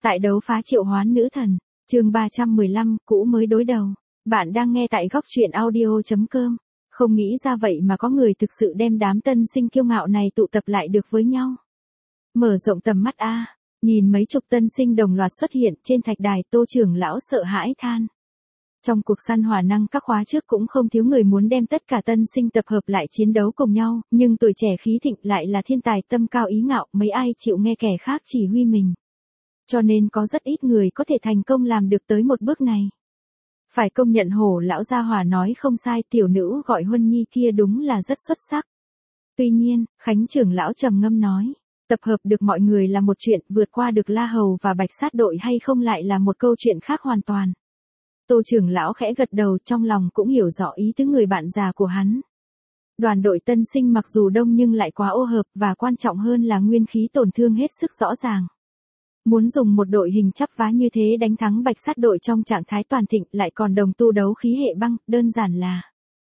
Tại đấu phá triệu hoán nữ thần, chương 315, cũ mới đối đầu. Bạn đang nghe tại góc truyện audio.com. Không nghĩ ra vậy mà có người thực sự đem đám tân sinh kiêu ngạo này tụ tập lại được với nhau. Mở rộng tầm mắt a, nhìn mấy chục tân sinh đồng loạt xuất hiện trên thạch đài, Tô trưởng lão sợ hãi than. Trong cuộc săn hỏa năng các khóa trước cũng không thiếu người muốn đem tất cả tân sinh tập hợp lại chiến đấu cùng nhau, nhưng tuổi trẻ khí thịnh lại là thiên tài tâm cao ý ngạo, mấy ai chịu nghe kẻ khác chỉ huy mình. Cho nên có rất ít người có thể thành công làm được tới một bước này. Phải công nhận Hổ lão gia hỏa nói không sai, tiểu nữ gọi Huân Nhi kia đúng là rất xuất sắc. Tuy nhiên, Khánh trưởng lão trầm ngâm nói, tập hợp được mọi người là một chuyện, vượt qua được La Hầu và Bạch Sát đội hay không lại là một câu chuyện khác hoàn toàn. Tô trưởng lão khẽ gật đầu, trong lòng cũng hiểu rõ ý tứ người bạn già của hắn. Đoàn đội tân sinh mặc dù đông nhưng lại quá ô hợp, và quan trọng hơn là nguyên khí tổn thương hết sức rõ ràng. Muốn dùng một đội hình chắp vá như thế đánh thắng Bạch Sát đội trong trạng thái toàn thịnh, lại còn đồng tu đấu khí hệ băng, đơn giản là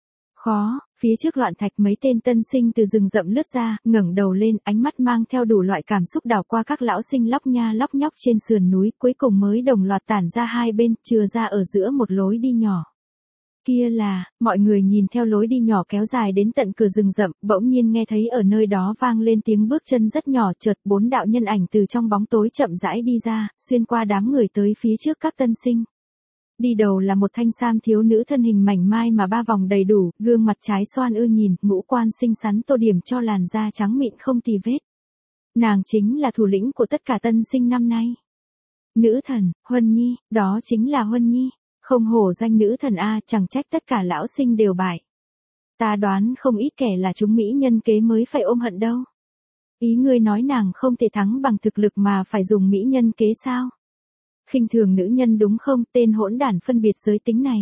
khó. Phía trước loạn thạch mấy tên tân sinh từ rừng rậm lướt ra, ngẩng đầu lên, ánh mắt mang theo đủ loại cảm xúc đảo qua các lão sinh lóc nha lóc nhóc trên sườn núi, cuối cùng mới đồng loạt tản ra hai bên, chừa ra ở giữa một lối đi nhỏ. Kia là, mọi người nhìn theo lối đi nhỏ kéo dài đến tận cửa rừng rậm, bỗng nhiên nghe thấy ở nơi đó vang lên tiếng bước chân rất nhỏ, chợt bốn đạo nhân ảnh từ trong bóng tối chậm rãi đi ra, xuyên qua đám người tới phía trước các tân sinh. Đi đầu là một thanh sam thiếu nữ thân hình mảnh mai mà ba vòng đầy đủ, gương mặt trái xoan ưa nhìn, ngũ quan xinh xắn tô điểm cho làn da trắng mịn không tì vết. Nàng chính là thủ lĩnh của tất cả tân sinh năm nay. Nữ thần, Huân Nhi, đó chính là Huân Nhi. Không hổ danh nữ thần a, chẳng trách tất cả lão sinh đều bại. Ta đoán không ít kẻ là chúng mỹ nhân kế mới phải ôm hận đâu. Ý ngươi nói nàng không thể thắng bằng thực lực mà phải dùng mỹ nhân kế sao? Khinh thường nữ nhân đúng không, tên hỗn đản phân biệt giới tính này.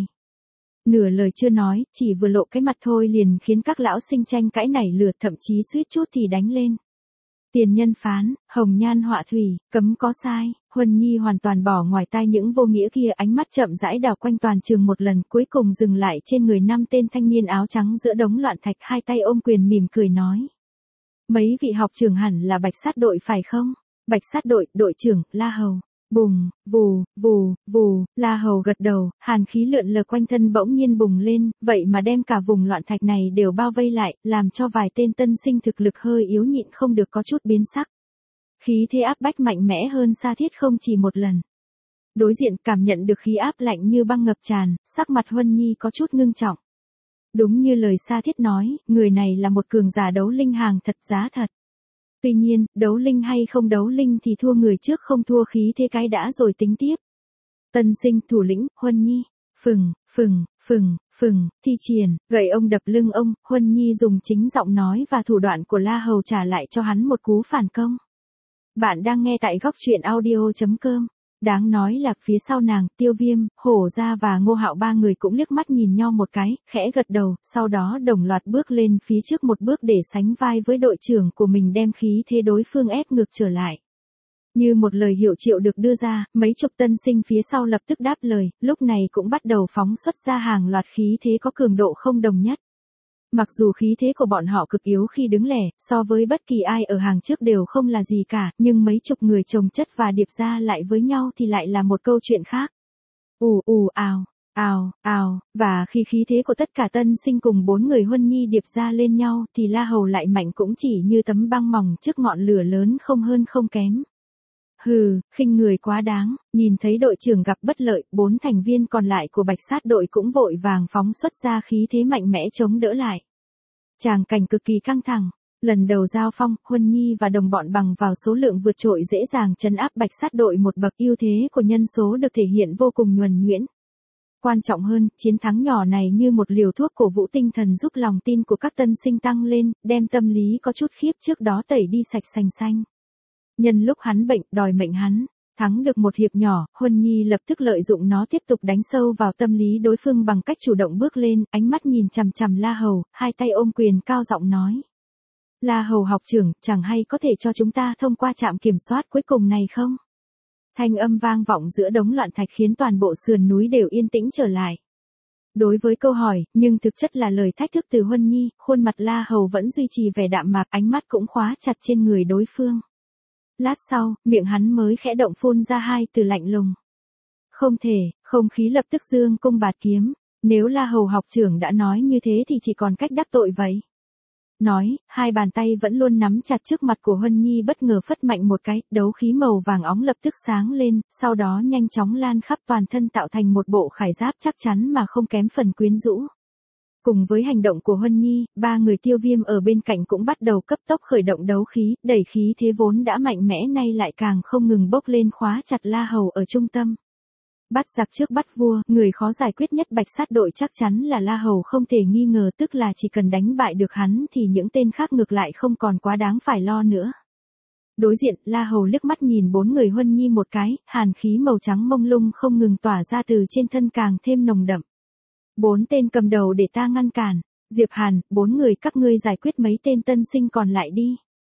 Nửa lời chưa nói, chỉ vừa lộ cái mặt thôi liền khiến các lão sinh tranh cãi nảy lửa, thậm chí suýt chút thì đánh lên. Tiền nhân phán, hồng nhan họa thủy, cấm có sai. Huân Nhi hoàn toàn bỏ ngoài tai những vô nghĩa kia, ánh mắt chậm rãi đảo quanh toàn trường một lần, cuối cùng dừng lại trên người năm tên thanh niên áo trắng giữa đống loạn thạch, hai tay ôm quyền mỉm cười nói. Mấy vị học trưởng hẳn là Bạch Sát đội phải không? Bạch Sát đội, đội trưởng, La Hầu. Bùng, vù, vù, vù, La Hầu gật đầu, hàn khí lượn lờ quanh thân bỗng nhiên bùng lên, vậy mà đem cả vùng loạn thạch này đều bao vây lại, làm cho vài tên tân sinh thực lực hơi yếu nhịn không được có chút biến sắc. Khí thế áp bách mạnh mẽ hơn Sa Thiết không chỉ một lần. Đối diện cảm nhận được khí áp lạnh như băng ngập tràn, sắc mặt Huân Nhi có chút ngưng trọng. Đúng như lời Sa Thiết nói, người này là một cường giả đấu linh hàng thật giá thật. Tuy nhiên, đấu linh hay không đấu linh thì thua người trước không thua khí thế cái đã rồi tính tiếp. Tân sinh thủ lĩnh, Huân Nhi. Phừng, phừng, phừng, phừng, thi triển, gậy ông đập lưng ông, Huân Nhi dùng chính giọng nói và thủ đoạn của La Hầu trả lại cho hắn một cú phản công. Bạn đang nghe tại góc truyện audio.com. Đáng nói là phía sau nàng, Tiêu Viêm, Hổ Gia và Ngô Hạo ba người cũng liếc mắt nhìn nhau một cái, khẽ gật đầu, sau đó đồng loạt bước lên phía trước một bước để sánh vai với đội trưởng của mình, đem khí thế đối phương ép ngược trở lại. Như một lời hiệu triệu được đưa ra, mấy chục tân sinh phía sau lập tức đáp lời, lúc này cũng bắt đầu phóng xuất ra hàng loạt khí thế có cường độ không đồng nhất. Mặc dù khí thế của bọn họ cực yếu khi đứng lẻ, so với bất kỳ ai ở hàng trước đều không là gì cả, nhưng mấy chục người chồng chất và điệp ra lại với nhau thì lại là một câu chuyện khác. Ù ù ào, ào, ào, và khi khí thế của tất cả tân sinh cùng bốn người Huân Nhi điệp ra lên nhau thì La Hầu lại mạnh cũng chỉ như tấm băng mỏng trước ngọn lửa lớn, không hơn không kém. Hừ, khinh người quá đáng. Nhìn thấy đội trưởng gặp bất lợi, 4 thành viên còn lại của Bạch Sát đội cũng vội vàng phóng xuất ra khí thế mạnh mẽ chống đỡ lại. Tràng cảnh cực kỳ căng thẳng. Lần đầu giao phong, Huân Nhi và đồng bọn bằng vào số lượng vượt trội dễ dàng trấn áp Bạch Sát đội một bậc, ưu thế của nhân số được thể hiện vô cùng nhuần nhuyễn. Quan trọng hơn, chiến thắng nhỏ này như một liều thuốc cổ vũ tinh thần, giúp lòng tin của các tân sinh tăng lên, đem tâm lý có chút khiếp trước đó tẩy đi sạch sành xanh. Nhân lúc hắn bệnh, đòi mệnh hắn. Thắng được một hiệp nhỏ, Huân Nhi lập tức lợi dụng nó tiếp tục đánh sâu vào tâm lý đối phương bằng cách chủ động bước lên, ánh mắt nhìn chằm chằm La Hầu, hai tay ôm quyền cao giọng nói. La Hầu học trưởng, chẳng hay có thể cho chúng ta thông qua trạm kiểm soát cuối cùng này không? Thanh âm vang vọng giữa đống loạn thạch khiến toàn bộ sườn núi đều yên tĩnh trở lại. Đối với câu hỏi, nhưng thực chất là lời thách thức từ Huân Nhi, khuôn mặt La Hầu vẫn duy trì vẻ đạm mạc, ánh mắt cũng khóa chặt trên người đối phương. Lát sau, miệng hắn mới khẽ động phun ra hai từ lạnh lùng. Không thể, không khí lập tức dương cung bạt kiếm, nếu La Hầu học trưởng đã nói như thế thì chỉ còn cách đắc tội vậy. Nói, hai bàn tay vẫn luôn nắm chặt trước mặt của Huân Nhi bất ngờ phất mạnh một cái, đấu khí màu vàng óng lập tức sáng lên, sau đó nhanh chóng lan khắp toàn thân tạo thành một bộ khải giáp chắc chắn mà không kém phần quyến rũ. Cùng với hành động của Huân Nhi, ba người Tiêu Viêm ở bên cạnh cũng bắt đầu cấp tốc khởi động đấu khí, đẩy khí thế vốn đã mạnh mẽ nay lại càng không ngừng bốc lên khóa chặt La Hầu ở trung tâm. Bắt giặc trước bắt vua, người khó giải quyết nhất Bạch Sát đội chắc chắn là La Hầu không thể nghi ngờ, tức là chỉ cần đánh bại được hắn thì những tên khác ngược lại không còn quá đáng phải lo nữa. Đối diện, La Hầu liếc mắt nhìn bốn người Huân Nhi một cái, hàn khí màu trắng mông lung không ngừng tỏa ra từ trên thân càng thêm nồng đậm. Bốn tên cầm đầu để ta ngăn cản, Diệp Hàn, bốn người các ngươi giải quyết mấy tên tân sinh còn lại đi.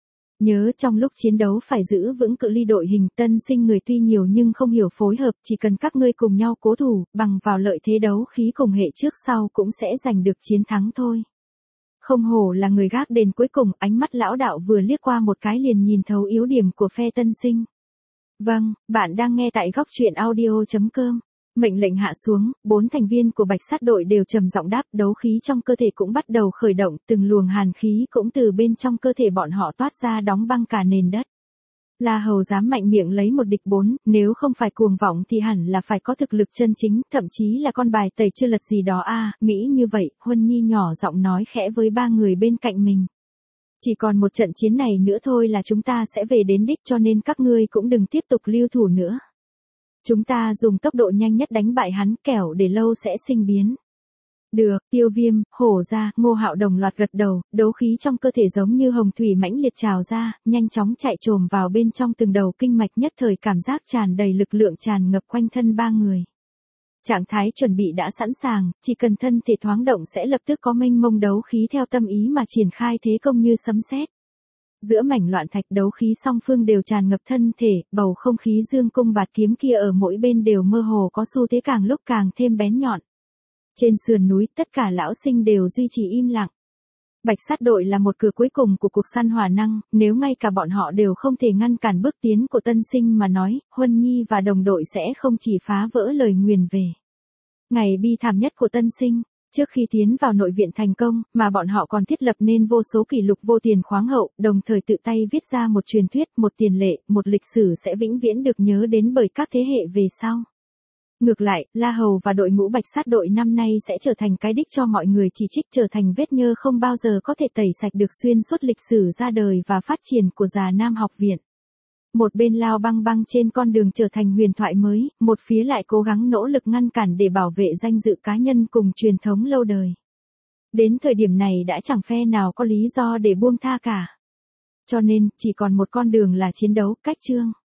Nhớ trong lúc chiến đấu phải giữ vững cự ly đội hình, tân sinh người tuy nhiều nhưng không hiểu phối hợp, chỉ cần các ngươi cùng nhau cố thủ, bằng vào lợi thế đấu khí cùng hệ trước sau cũng sẽ giành được chiến thắng thôi. Không hổ là người gác đền cuối cùng, ánh mắt lão đạo vừa liếc qua một cái liền nhìn thấu yếu điểm của phe tân sinh. Vâng, bạn đang nghe tại góc truyện audio.com. Mệnh lệnh hạ xuống, bốn thành viên của Bạch Sát đội đều trầm giọng đáp, đấu khí trong cơ thể cũng bắt đầu khởi động, từng luồng hàn khí cũng từ bên trong cơ thể bọn họ toát ra đóng băng cả nền đất. La Hầu dám mạnh miệng lấy một địch bốn, nếu không phải cuồng vọng thì hẳn là phải có thực lực chân chính, thậm chí là con bài tẩy chưa lật gì đó a. Nghĩ như vậy, Huân Nhi nhỏ giọng nói khẽ với ba người bên cạnh mình. Chỉ còn một trận chiến này nữa thôi là chúng ta sẽ về đến đích, cho nên các ngươi cũng đừng tiếp tục lưu thủ nữa. Chúng ta dùng tốc độ nhanh nhất đánh bại hắn, kẻo để lâu sẽ sinh biến. Được, Tiêu Viêm, Hổ Ra, Ngô Hạo đồng loạt gật đầu, đấu khí trong cơ thể giống như hồng thủy mãnh liệt trào ra, nhanh chóng chạy trồm vào bên trong từng đầu kinh mạch, nhất thời cảm giác tràn đầy lực lượng tràn ngập quanh thân ba người. Trạng thái chuẩn bị đã sẵn sàng, chỉ cần thân thể thoáng động sẽ lập tức có mênh mông đấu khí theo tâm ý mà triển khai thế công như sấm sét. Giữa mảnh loạn thạch đấu khí song phương đều tràn ngập thân thể, bầu không khí dương cung bạt kiếm kia ở mỗi bên đều mơ hồ có xu thế càng lúc càng thêm bén nhọn. Trên sườn núi, tất cả lão sinh đều duy trì im lặng. Bạch Sát đội là một cửa cuối cùng của cuộc săn hỏa năng, nếu ngay cả bọn họ đều không thể ngăn cản bước tiến của tân sinh mà nói, Huân Nhi và đồng đội sẽ không chỉ phá vỡ lời nguyền về. Ngày bi thảm nhất của tân sinh. Trước khi tiến vào nội viện thành công, mà bọn họ còn thiết lập nên vô số kỷ lục vô tiền khoáng hậu, đồng thời tự tay viết ra một truyền thuyết, một tiền lệ, một lịch sử sẽ vĩnh viễn được nhớ đến bởi các thế hệ về sau. Ngược lại, La Hầu và đội ngũ Bạch Sát đội năm nay sẽ trở thành cái đích cho mọi người chỉ trích, trở thành vết nhơ không bao giờ có thể tẩy sạch được xuyên suốt lịch sử ra đời và phát triển của Già Nam học viện. Một bên lao băng băng trên con đường trở thành huyền thoại mới, một phía lại cố gắng nỗ lực ngăn cản để bảo vệ danh dự cá nhân cùng truyền thống lâu đời. Đến thời điểm này đã chẳng phe nào có lý do để buông tha cả. Cho nên, chỉ còn một con đường là chiến đấu, cách chương.